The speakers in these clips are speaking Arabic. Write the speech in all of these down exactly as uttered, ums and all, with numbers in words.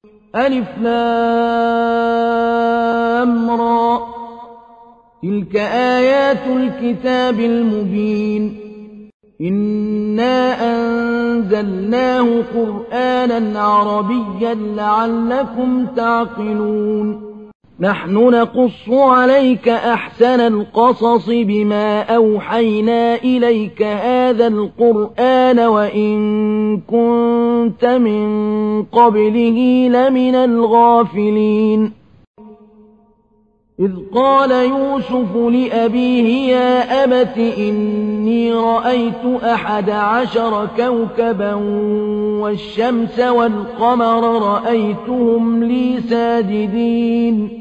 ألف لام را تلك آيات الكتاب المبين إنا أنزلناه قرآنا عربيا لعلكم تعقلون نحن نقص عليك أحسن القصص بما أوحينا إليك هذا القرآن وإن كنت من قبله لمن الغافلين إذ قال يوسف لأبيه يا أبت إني رأيت أحد عشر كوكبا والشمس والقمر رأيتهم لي ساجدين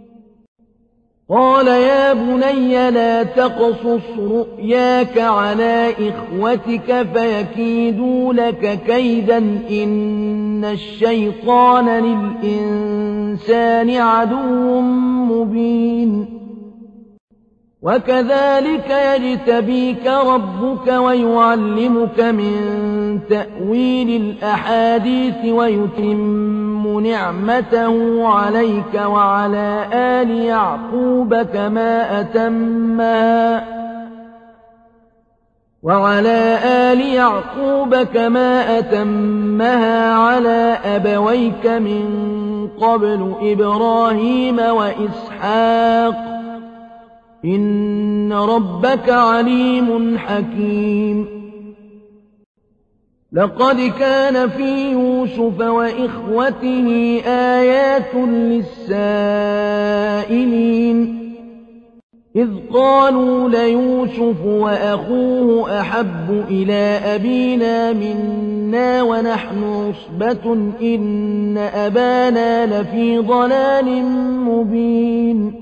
قال يا بني لا تقصص رؤياك على إخوتك فيكيدوا لك كيدا إن الشيطان للإنسان عدو مبين وكذلك يجتبيك ربك ويعلمك من تأويل الأحاديث ويتم نعمته عليك وعلى آل يعقوب كما أتمها وعلى آل يعقوب كما أتمها على أبويك من قبل إبراهيم وإسحاق إن ربك عليم حكيم لقد كان في يوسف وإخوته آيات للسائلين إذ قالوا ليوسف وأخوه أحب إلى أبينا منا ونحن عصبة إن أبانا لفي ضلال مبين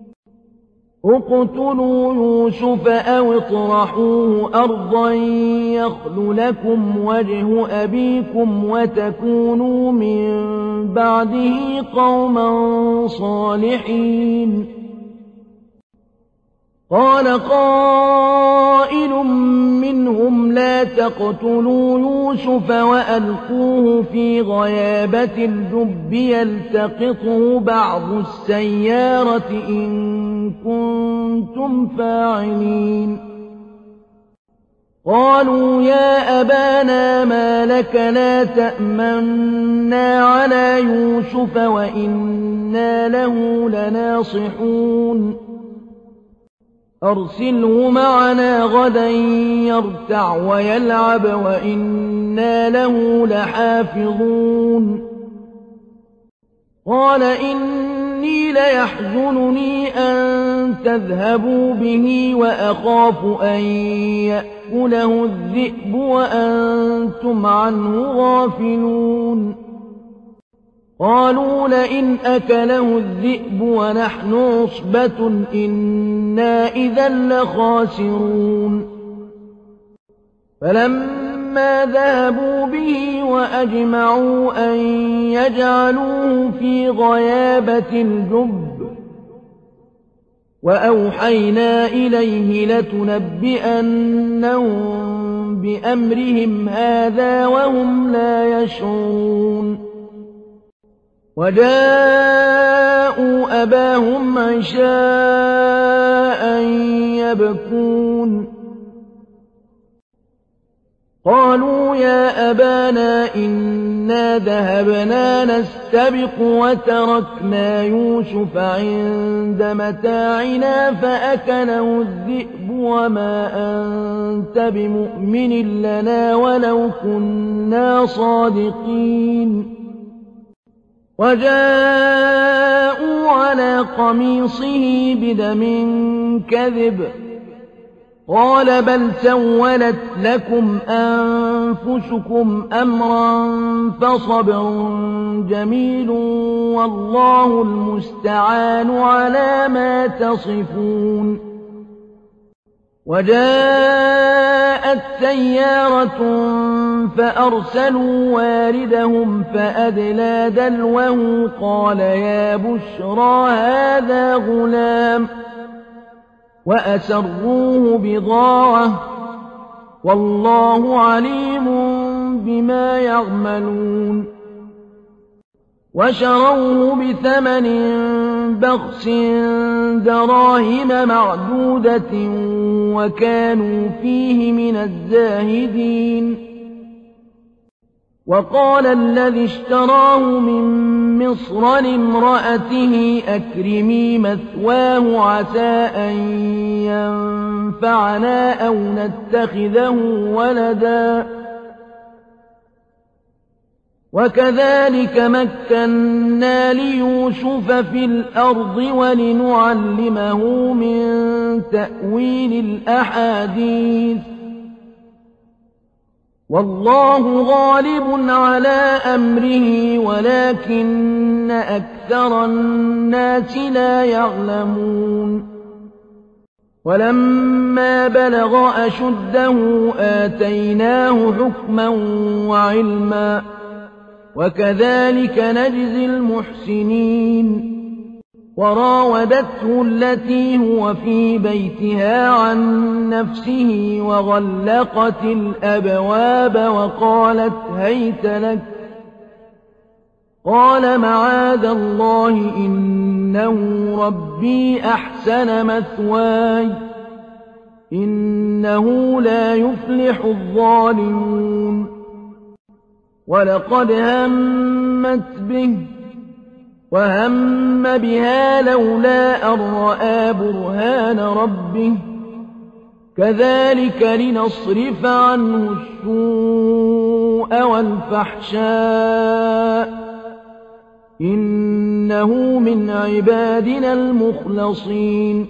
اقتلوا يوسف أو اطرحوه أرضا يخل لكم وجه أبيكم وتكونوا من بعده قوما صالحين قال قائل منهم لا تقتلوا يوسف وألقوه في غيابة الجب يلتقطه بعض السيارة إن كنتم فاعلين قالوا يا أبانا ما لك لا تأمنا على يوسف وإنا له لناصحون أرسله معنا غدا يرتع ويلعب وإنا له لحافظون قال إني ليحزنني أن تذهبوا به وأخاف أن يأكله الذئب وأنتم عنه غافلون قالوا لئن أكله الذئب ونحن عصبة إنا إذا لخاسرون فلما ذهبوا به وأجمعوا أن يجعلوه في غيابة الجب وأوحينا إليه لتنبئنهم بأمرهم هذا وهم لا يشعرون وجاءوا أباهم عشاء يبكون قالوا يا أبانا إنا ذهبنا نستبق وتركنا يوسف عند متاعنا فأكله الذئب وما أنت بمؤمن لنا ولو كنا صادقين وجاءوا على قميصه بدم كذب قال بل سولت لكم أنفسكم أمرا فصبر جميل والله المستعان على ما تصفون وجاءت سيارة فأرسلوا واردهم فأدلى دلوه قال يا بشرى هذا غلام وأسروه بضاعة والله عليم بما يعملون وشروه بثمن بخس دراهم معدودة وكانوا فيه من الزاهدين. وقال الذي اشتراه من مصر لامرأته أكرمي مثواه عسى أن ينفعنا أو نتخذه ولدا وكذلك مكنا ليوسف في الأرض ولنعلمه من تأويل الأحاديث والله غالب على أمره ولكن أكثر الناس لا يعلمون. ولما بلغ أشده آتيناه حكما وعلما وكذلك نجزي المحسنين. وراودته التي هو في بيتها عن نفسه وغلقت الأبواب وقالت هيت لك قال معاذ الله إنه ربي أحسن مثواي إنه لا يفلح الظالمون. ولقد همت به وهم بها لولا أن رأى برهان ربه كذلك لنصرف عنه السوء والفحشاء إنه من عبادنا المخلصين.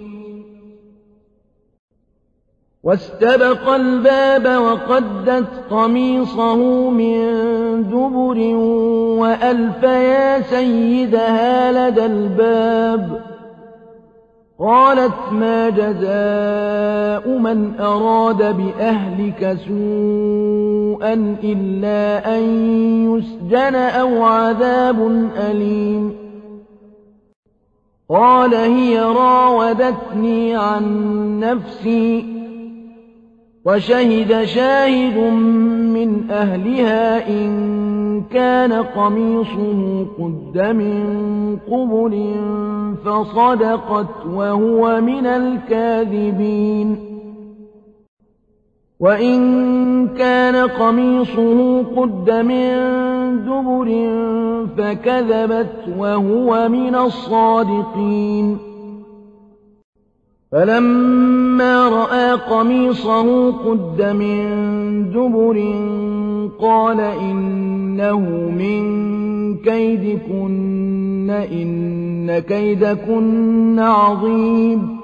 واستبق الباب وقدت قميصه من دبر وألف يا سيدها لدى الباب قالت ما جزاء من أراد بأهلك سوءا إلا أن يسجن أو عذاب أليم. قال هي راودتني عن نفسي وشهد شاهد من أهلها إن كان قميصه قد من قبل فصدقت وهو من الكاذبين وإن كان قميصه قد من دبر فكذبت وهو من الصادقين. فلما رأى قميصه قد من دبر قال إنه من كيدكن إن كيدكن عظيم.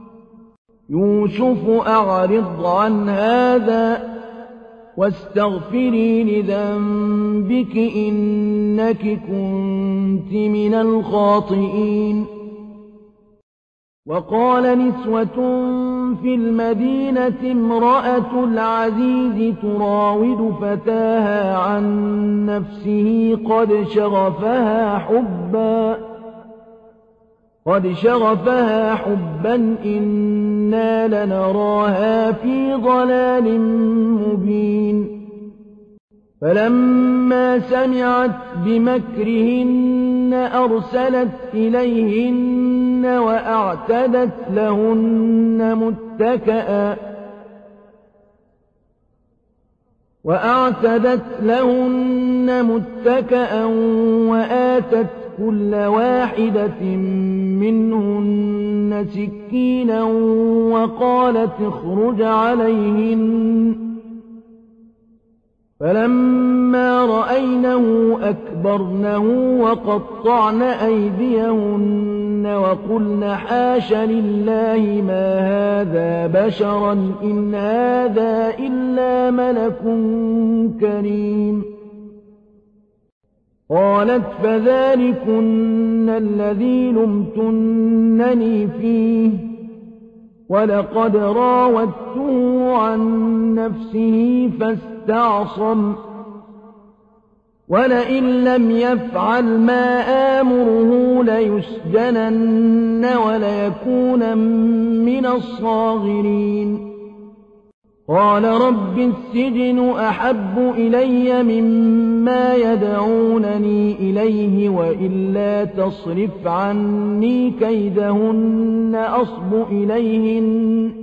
يوسف أعرض عن هذا واستغفري لذنبك إنك كنت من الخاطئين. وقال نسوة في المدينة امرأة العزيز تراود فتاها عن نفسه قد شغفها حبا قد شغفها حبا إنا لنراها في ضلال مبين. فلما سمعت بمكرهن أرسلت إليهن وأعتدت لهن متكئا وأعتدت لهن متكئا وآتت كل واحدة منهن سكينا وقالت اخرج عليهن. فلما رأينه أكبرنه وقطعن أيديهن وقلن حاش لله ما هذا بشرا إن هذا إلا ملك كريم. قالت فذلكن الذي لمتنني فيه ولقد راودته عن نفسه فاستعصم ولئن لم يفعل ما آمره ليسجنن وليكون من الصاغرين. قال رب السجن أحب إلي مما يدعونني إليه وإلا تصرف عني كيدهن أصب إليهن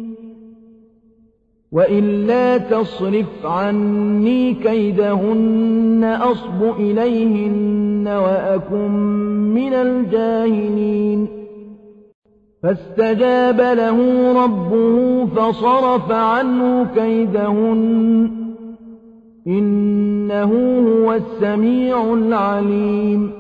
وإلا تصرف عني كيدهن أصب إليهن وأكن من الجاهلين فاستجاب له ربه فصرف عنه كيدهن إنه هو السميع العليم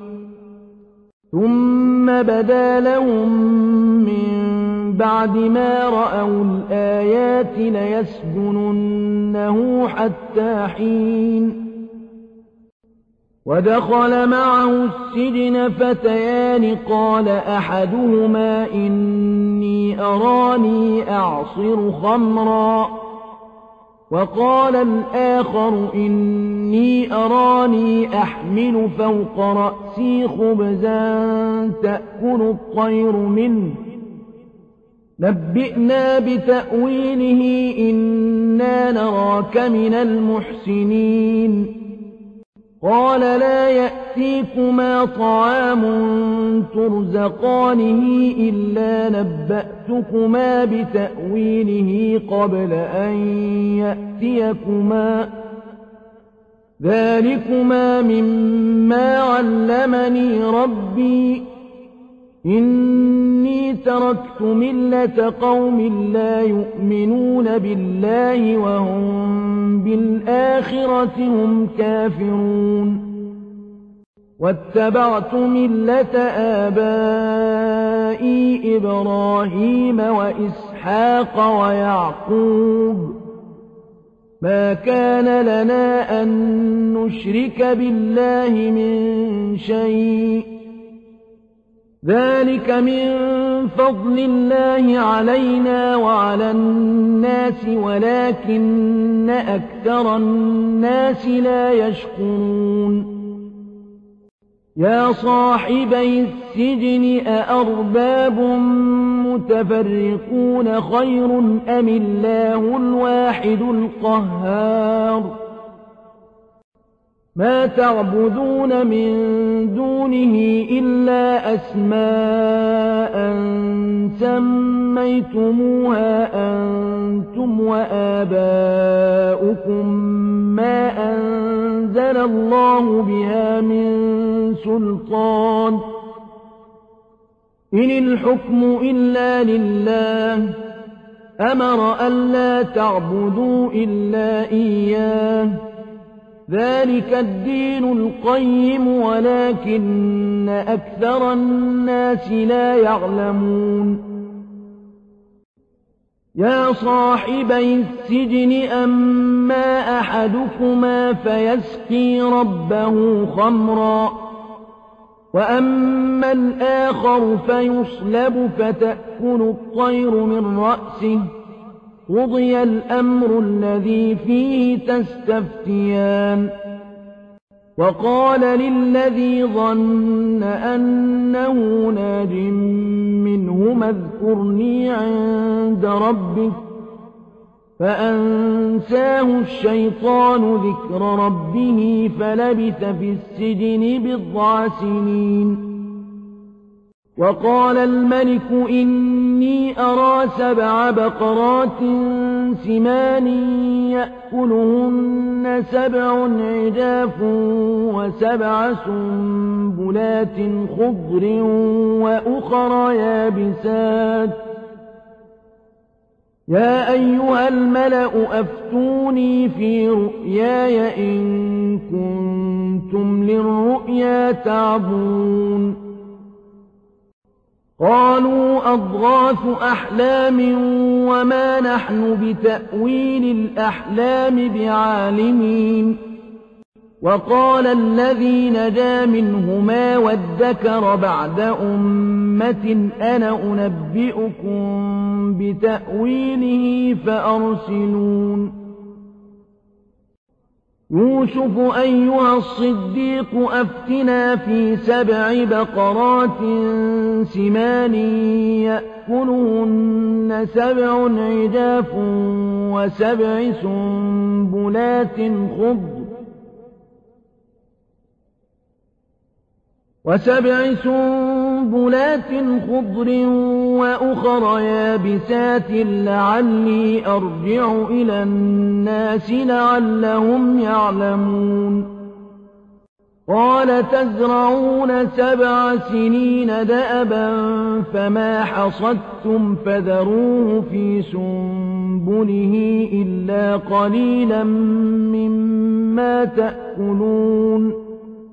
ثم بدا لهم من بعد ما رأوا الآيات ليسجننه حتى حين ودخل معه السجن فتيان قال أحدهما إني أراني أعصر خمرا وقال الآخر إني أراني أحمل فوق رأسي خبزا تأكل الطير منه نبئنا بتأويله إنا نراك من المحسنين قال لا يأتيكما طعام ترزقانه إلا نبأتكما بتأويله قبل أن يأتيكما ذلكما مما علمني ربي إني تركت ملة قوم لا يؤمنون بالله وهم بالآخرة هم كافرون واتبعت ملة آبائي إبراهيم وإسحاق ويعقوب ما كان لنا أن نشرك بالله من شيء ذلك من فضل الله علينا وعلى الناس ولكن أكثر الناس لا يشكرون يا صاحبي السجن أأرباب متفرقون خير أم الله الواحد القهار ما تعبدون من دونه إلا أسماء سميتموها أنتم وآباؤكم ما أنزل الله بها من سلطان إن الحكم إلا لله أمر ألا تعبدوا إلا إياه ذلك الدين القيم ولكن أكثر الناس لا يعلمون يا صاحبي السجن أما أحدكما فيسقي ربه خمرا وأما الآخر فيصلب فتأكل الطير من رأسه قضي الأمر الذي فيه تستفتيان وقال للذي ظن أنه ناج منهما اذكرني عند ربك فأنساه الشيطان ذكر ربه فلبث في السجن بضع سنين وقال الملك إني أرى سبع بقرات سمان يأكلهن سبع عجاف وسبع سنبلات خضر وأخر يابسات يا أيها الملأ أفتوني في رؤياي إن كنتم للرؤيا تعبون قالوا أضغاث أحلام وما نحن بتأويل الأحلام بعالمين وقال الذي نجا منهما وادكر بعد أمة أنا أنبئكم بتأويله فأرسلون يوسف أيها الصديق أفتنا في سبع بقرات سمان يأكلهن سبع عجاف وسبع سنبلات خضر وسبع سنبلات خضر وأخر يابسات لعلي أرجع إلى الناس لعلهم يعلمون قال تزرعون سبع سنين دأبا فما حصدتم فذروه في سنبله إلا قليلا مما تأكلون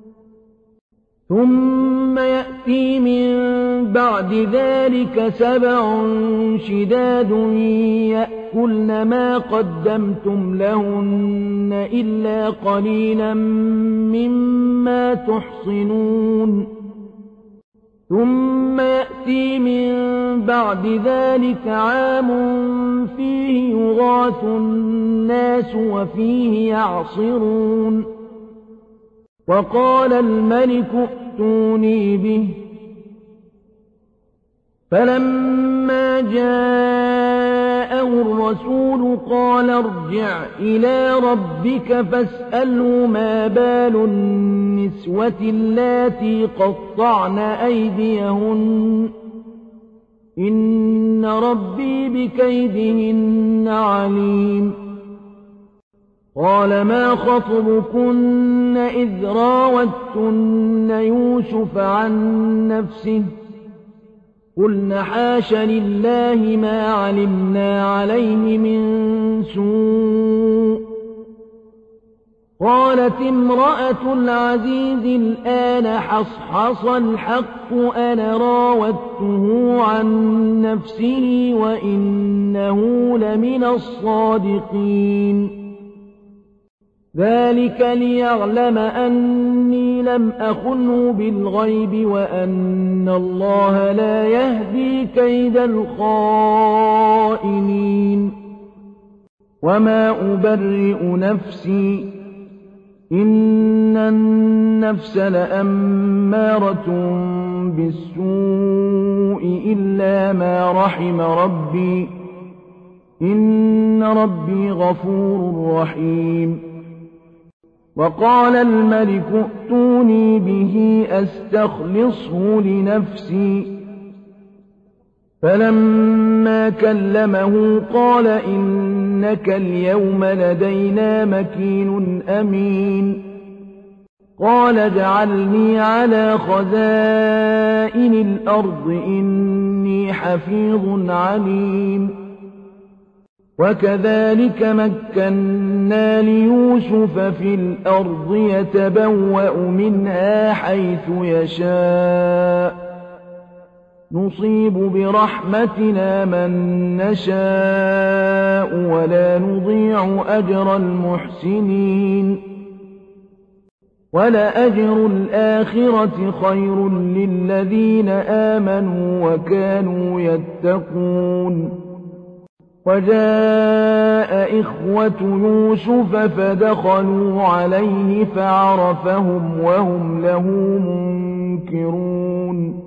ثم يأتي من بعد ذلك سبع شداد يأكلن ما قدمتم لهن إلا قليلا مما تحصنون ثم يأتي من بعد ذلك عام فيه يغاث الناس وفيه يعصرون وقال الملك ائتوني به فلما جاءه الرسول قال ارجع إلى ربك فاسأله ما بال النسوة اللاتي قطعن أيديهن إن ربي بكيدهن عليم قال ما خطبكن إذ راوتن يوسف عن نفسه قلن حاش لله ما علمنا عليه من سوء قالت امرأة العزيز الآن حصحص الحق أنا راودته عن نفسه وإنه لمن الصادقين ذلك ليعلم أني لم أخنه بالغيب وأن الله لا يهدي كيد الخائنين وما أبرئ نفسي إن النفس لأمارة بالسوء إلا ما رحم ربي إن ربي غفور رحيم وقال الملك ائتوني به أستخلصه لنفسي فلما كلمه قال إنك اليوم لدينا مكين أمين قال اجعلني على خزائن الأرض إني حفيظ عليم وكذلك مكنا ليوسف في الأرض يتبوأ منها حيث يشاء نصيب برحمتنا من نشاء ولا نضيع أجر المحسنين ولأجر الآخرة خير للذين آمنوا وكانوا يتقون وجاء إخوة يوسف فدخلوا عليه فعرفهم وهم له منكرون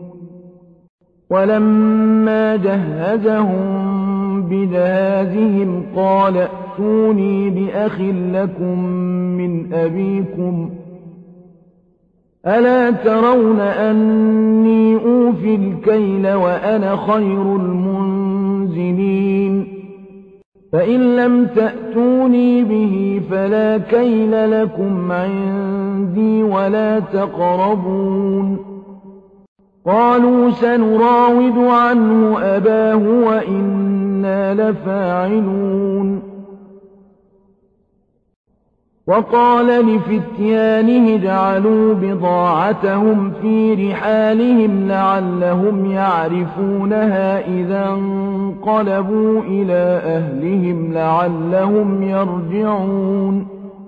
ولما جهزهم بجهازهم قال ائتوني بأخ لكم من أبيكم ألا ترون أني أوفي الكيل وأنا خير المنزلين فإن لم تأتوني به فلا كيل لكم عندي ولا تقربون قالوا سنراود عنه أباه وإنا لفاعلون وقال لفتيانه اجعلوا بضاعتهم في رحالهم لعلهم يعرفونها إذا انقلبوا إلى أهلهم لعلهم يرجعون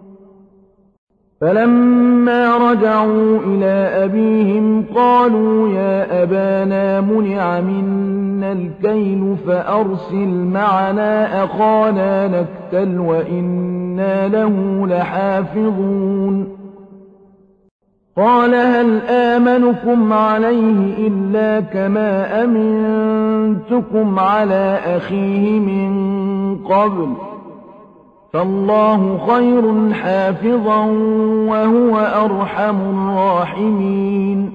فلما رجعوا إلى أبيهم قالوا يا أبانا منع منا الكيل فأرسل معنا أخانا نكتل وإنا وَإِنَّا لَهُ لَحَافِظُونَ قَالَ هَلْ آمَنُكُمْ عَلَيْهِ إِلَّا كَمَا أَمِنتُكُمْ عَلَىٰ أَخِيهِ مِن قَبْلُ فَاللَّهُ خَيْرٌ حَافِظًا وَهُوَ أَرْحَمُ الرَّاحِمِينَ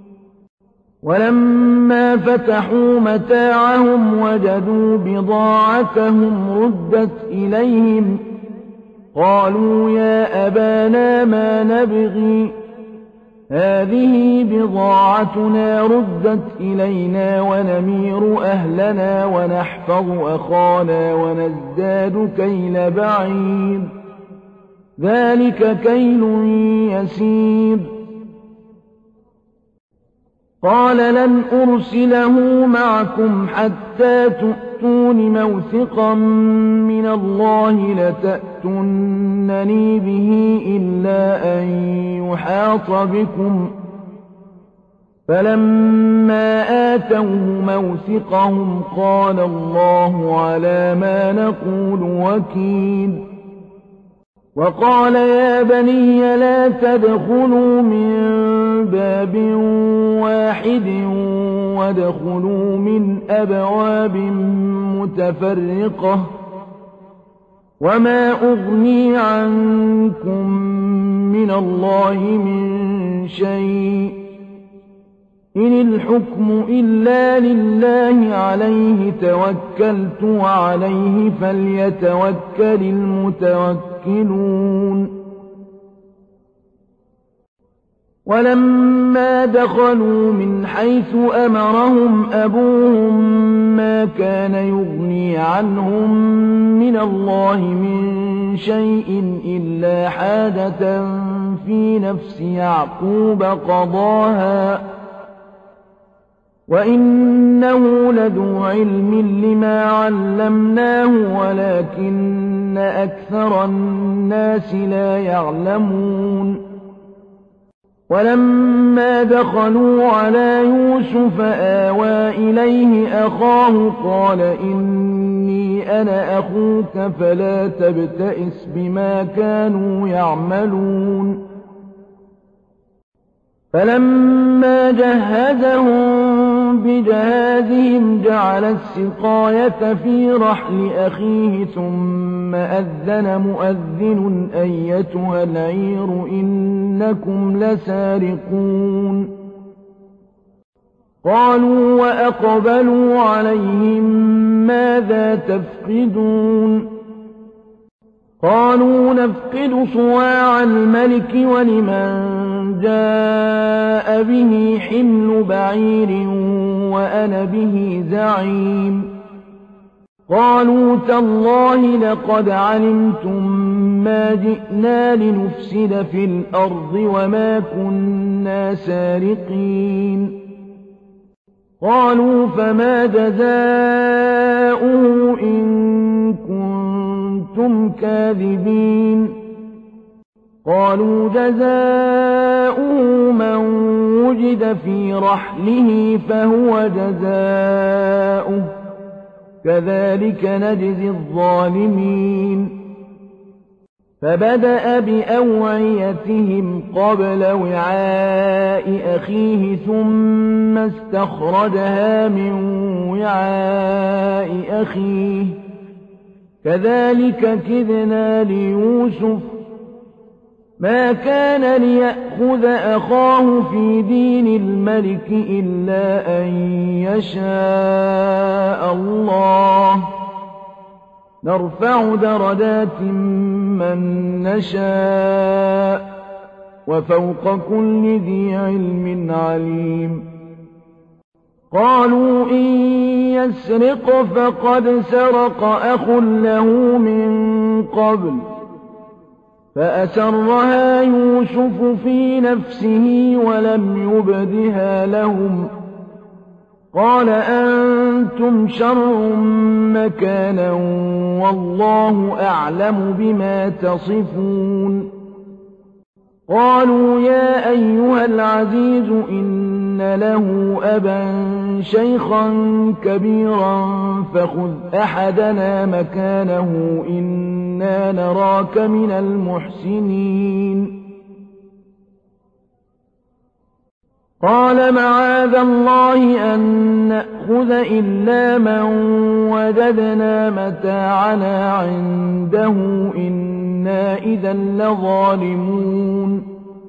وَلَمَّا فَتَحُوا مَتَاعَهُمْ وَجَدُوا بِضَاعَتَهُمْ رُدَّتْ إِلَيْهِمْ قَالُوا يَا أَبَانَا مَا نَبْغِي هَٰذِهِ بِضَاعَتُنَا رُدَّتْ إِلَيْنَا وَنَمِيرُ أَهْلَنَا وَنَحْفَظُ أَخَانَا وَنَزْدَادُ كَيْلَ بَعِيرٍ ذَٰلِكَ كَيْلٌ يَسِيرٌ قَالَ لَنْ أُرْسِلَهُ مَعَكُمْ حَتَّىٰ تُؤْتُونِ مَوْثِقًا مِّنَ اللَّهِ لَتَأْتُنَّنِي بِهِ إِلَّا أَن يُحَاطَ بِكُمْ ۖ فَلَمَّا آتَوْهُ مَوْثِقَهُمْ قَالَ اللَّهُ عَلَىٰ مَا نَقُولُ وَكِيلٌ وَقَالَ يَا بَنِيَّ لَا تَدْخُلُوا مِن بَابٍ وَاحِدٍ وَادْخُلُوا مِنْ أَبْوَابٍ مُّتَفَرِّقَةٍ وَمَا أُغْنِي عَنكُم مِّنَ اللَّهِ مِن شَيْءٍ إِنِ الْحُكْمُ إِلَّا لِلَّهِ عَلَيْهِ تَوَكَّلْتُ وَعَلَيْهِ فَلْيَتَوَكَّلِ الْمُتَوَكِّلُونَ وَلَمَّا دَخَلُوا مِنْ حَيْثُ أَمَرَهُمْ أَبُوهُم مَّا كَانَ يُغْنِي عَنْهُم مِّنَ اللَّهِ مِن شَيْءٍ إِلَّا حَاجَةً فِي نَفْسِ يَعْقُوبَ قَضَاهَا وَإِنَّهُ لَذُو عِلْمٍ لِّمَا عَلَّمْنَاهُ وَلَٰكِنَّ أَكْثَرَ النَّاسِ لَا يَعْلَمُونَ وَلَمَّا دَخَلُوا عَلَىٰ يُوسُفَ آوَىٰ إِلَيْهِ أَخَاهُ قَالَ إِنِّي أَنَا أَخُوكَ فَلَا تَبْتَئِسْ بِمَا كَانُوا يَعْمَلُونَ فَلَمَّا جَهَّزَهُم بِجَهَازِهِمْ جَعَلَ السِّقَايَةَ فِي رَحْلِ أَخِيهِ ثُمَّ أَذَّنَ مُؤَذِّنٌ أَيَّتُهَا الْعِيرُ إِنَّكُمْ لَسَارِقُونَ قَالُوا وَأَقْبَلُوا عَلَيْهِم مَّاذَا تَفْقِدُونَ قَالُوا نَفْقِدُ صُوَاعَ الْمَلِكِ وَلِمَن جَاءَ بِهِ حِمْلُ بَعِيرٍ وَأَنَا بِهِ زَعِيمٌ قَالُوا تَاللَّهِ لَقَدْ عَلِمْتُم مَّا جِئْنَا لِنُفْسِدَ فِي الْأَرْضِ وَمَا كُنَّا سَارِقِينَ قَالُوا فَمَا جَزَاؤُهُ إِن كُنتُمْ كَاذِبِينَ قَالُوا جَزَاؤُهُ مَن وُجِدَ فِي رَحْلِهِ فَهُوَ جَزَاؤُهُ كَذَٰلِكَ نَجْزِي الظَّالِمِينَ فَبَدَأَ بِأَوْعِيَتِهِمْ قَبْلَ وِعَاءِ أَخِيهِ ثُمَّ اسْتَخْرَجَهَا مِن وِعَاءِ أَخِيهِ كَذَٰلِكَ كِدْنَا لِيُوسُفَ مَا كَانَ لِيَأْخُذَ أَخَاهُ فِي دِينِ الْمَلِكِ إِلَّا أَن يَشَاءَ اللَّهُ ۚ نَرْفَعُ دَرَجَاتٍ مَّن نَّشَاءُ ۗ وَفَوْقَ كُلِّ ذِي عِلْمٍ عَلِيمٌ قَالُوا إِن يَسْرِقْ فَقَدْ سَرَقَ أَخٌ لَّهُ مِن قَبْلُ فَأَسَرَّهَا يُوسُفُ فِي نَفْسِهِ وَلَمْ يُبْدِهَا لَهُمْ قَالَ أَنتُمْ شَرٌّ مَّكَانًا وَاللَّهُ أَعْلَمُ بِمَا تَصِفُونَ قَالُوا يَا أَيُّهَا الْعَزِيزُ إِنَّ لَهُ أَبًا شَيْخًا كَبِيرًا فَخُذْ أَحَدَنَا مَكَانَهُ إِنَّا إنا نراك من المحسنين. قال معاذ الله أن نأخذ إلا من وجدنا متاعنا عنده إنا إذا لظالمون.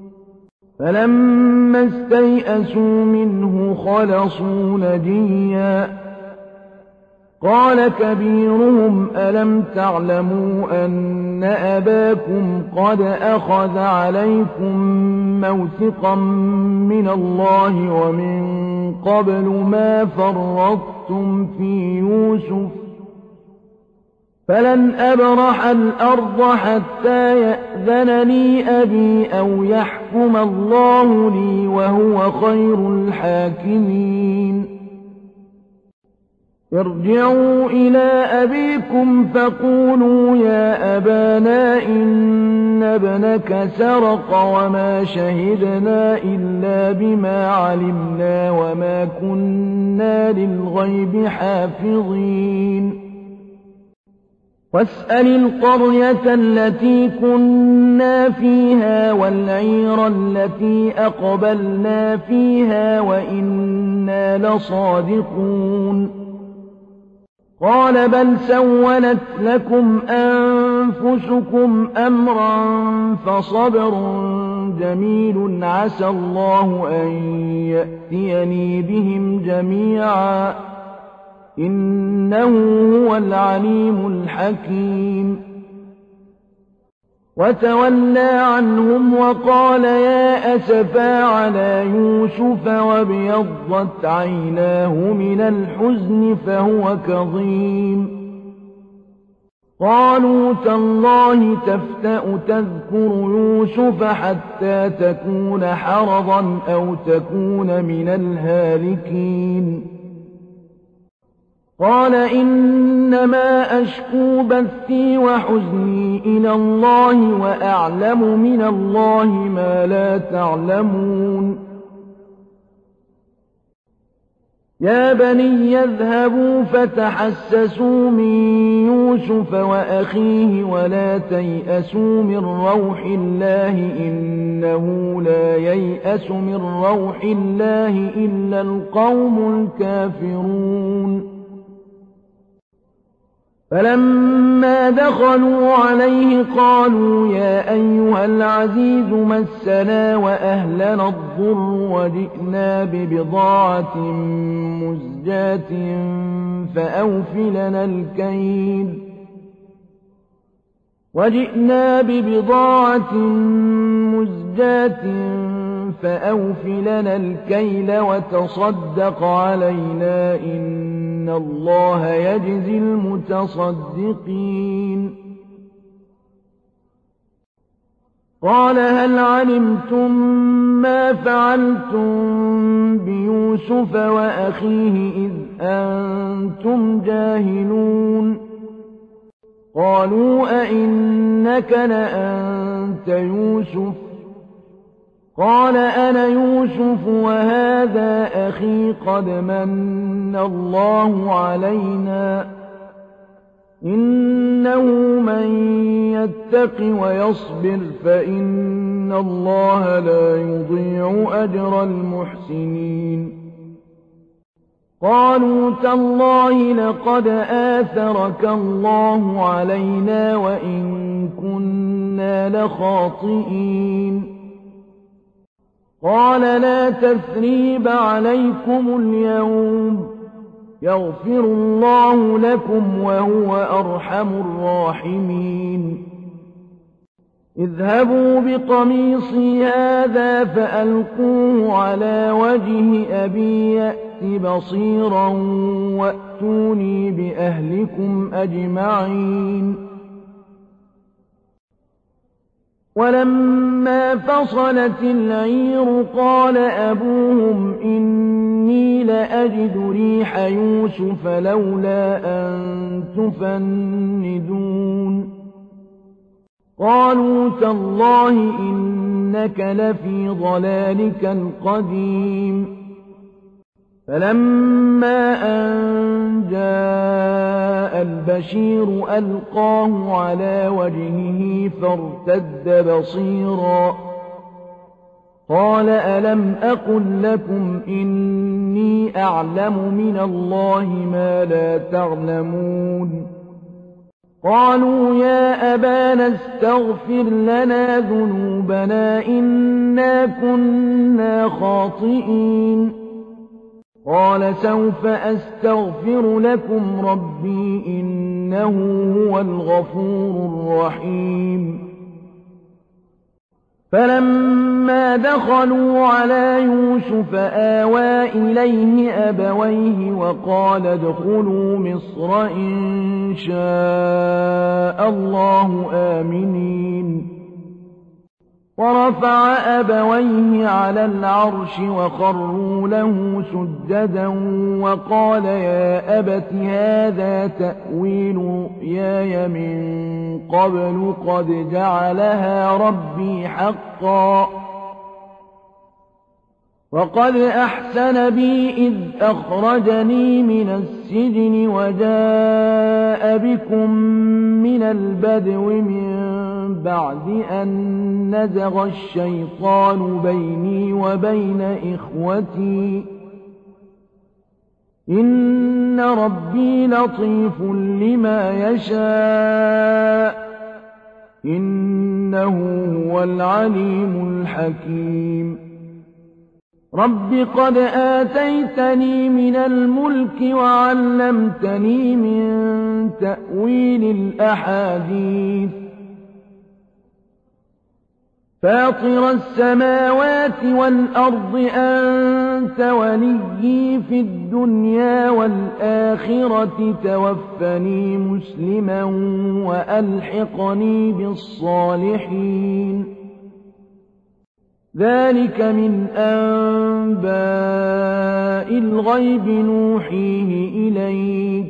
فلما استيئسوا منه خلصوا نجيا. قال كبيرهم ألم تعلموا أن أباكم قد أخذ عليكم موثقا من الله ومن قبل ما فرطتم في يوسف فلن أبرح الأرض حتى يأذن لي أبي أو يحكم الله لي وهو خير الحاكمين. ارجعوا إلى أبيكم فقولوا يا أبانا إن ابنك سرق وما شهدنا إلا بما علمنا وما كنا للغيب حافظين. واسأل القرية التي كنا فيها والعير التي أقبلنا فيها وإنا لصادقون. قال بل سولت لكم أنفسكم أمرا فصبر جميل عسى الله أن يأتيني بهم جميعا إنه هو العليم الحكيم. وتولى عنهم وقال يا أسفا على يوسف وابيضت عيناه من الحزن فهو كظيم. قالوا تالله تفتأ تذكر يوسف حتى تكون حرضا أو تكون من الهالكين. قال إنما أشكو بثي وحزني إلى الله وأعلم من الله ما لا تعلمون. يا بني يذهبوا فتحسسوا من يوسف وأخيه ولا تيأسوا من روح الله إنه لا ييأس من روح الله إلا القوم الكافرون. فلما دخلوا عليه قالوا يا أيها العزيز مسنا وأهلنا الضر وجئنا ببضاعة مزجاة فأوف لنا الكيل وجئنا ببضاعة مزجاة فأوف لنا الكيل وتصدق علينا إن الله يجزي المتصدقين. قال هل علمتم ما فعلتم بيوسف وأخيه إذ أنتم جاهلون. قالوا أئنك لأنت يوسف قال أنا يوسف وهذا أخي قد من الله علينا إنه من يتق ويصبر فإن الله لا يضيع أجر المحسنين. قالوا تالله لقد آثرك الله علينا وإن كنا لخاطئين. قال لا تثريب عليكم اليوم يغفر الله لكم وهو أرحم الراحمين. اذهبوا بقميصي هذا فألقوه على وجه أبي يأت بصيرا وأتوني بأهلكم أجمعين. ولما فصلت العير قال أبوهم إني لأجد ريح يوسف لولا أن تفندون. قالوا تالله إنك لفي ضلالك القديم. فلما أن جاء جاء البشير ألقاه على وجهه فارتد بصيرا قال ألم أقل لكم إني أعلم من الله ما لا تعلمون قالوا يا أبانا استغفر لنا ذنوبنا إنا كنا خاطئين قال سوف أستغفر لكم ربي إنه هو الغفور الرحيم فلما دخلوا على يوسف آوى إليه أبويه وقال ادخلوا مصر إن شاء الله آمنين ورفع أبويه على العرش وخروا له سجدا وقال يا أبت هذا تأويل رؤياي من قبل قد جعلها ربي حقا وقد أحسن بي إذ أخرجني من السجن وجاء بكم من البدو من بعد أن نزغ الشيطان بيني وبين إخوتي إن ربي لطيف لما يشاء إنه هو العليم الحكيم رب قد آتيتني من الملك وعلمتني من تأويل الأحاديث فاطر السماوات والأرض أنت وليي في الدنيا والآخرة توفني مسلما وألحقني بالصالحين ذلك من أنباء الغيب نوحيه إليك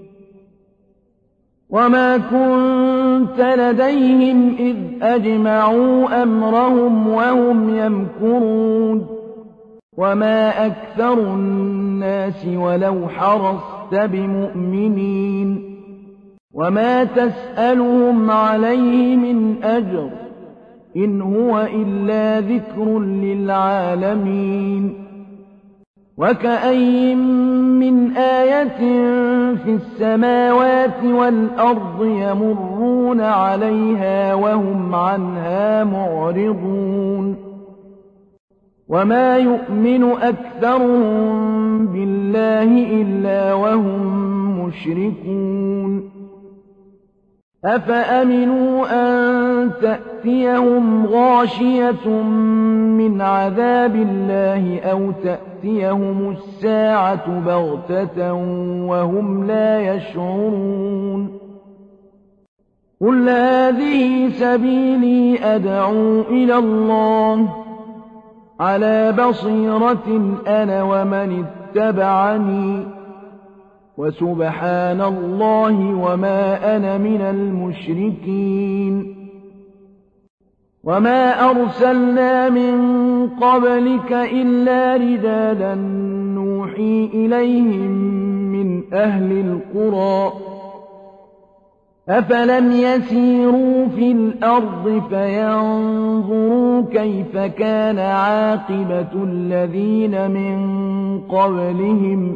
وما كنت لديهم إذ أجمعوا أمرهم وهم يمكرون وما أكثر الناس ولو حرصت بمؤمنين وما تسألهم عليه من أجر إن هو إلا ذكر للعالمين وكأين من آية في السماوات والأرض يمرون عليها وهم عنها معرضون وما يؤمن أكثرهم بالله إلا وهم مشركون أفأمنوا أن تأتيهم غاشية من عذاب الله أو تأتيهم الساعة بغتة وهم لا يشعرون قل هذه سبيلي أدعو إلى الله على بصيرة أنا ومن اتبعني وسبحان الله وما أنا من المشركين وما أرسلنا من قبلك إلا رجالا نوحي إليهم من أهل القرى أفلم يسيروا في الأرض فينظروا كيف كان عاقبة الذين من قبلهم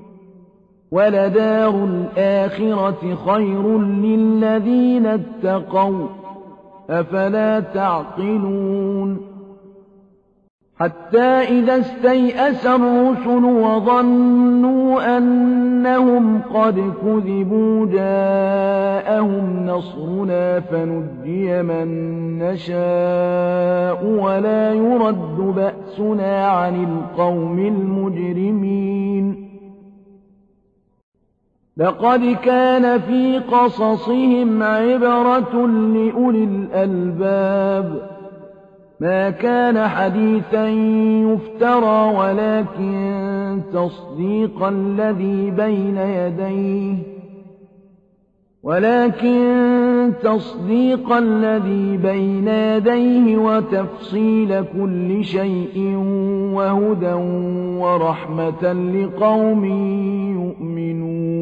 ولدار الآخرة خير للذين اتقوا أفلا تعقلون حتى إذا استيأس الرسل وظنوا أنهم قد كذبوا جاءهم نصرنا فنجي من نشاء ولا يرد بأسنا عن القوم المجرمين لقد كان في قصصهم عبرة لأولي الألباب ما كان حديثا يفترى ولكن تصديق الذي بين يديه ولكن تصديق الذي بين يديه وتفصيل كل شيء وهدى ورحمة لقوم يؤمنون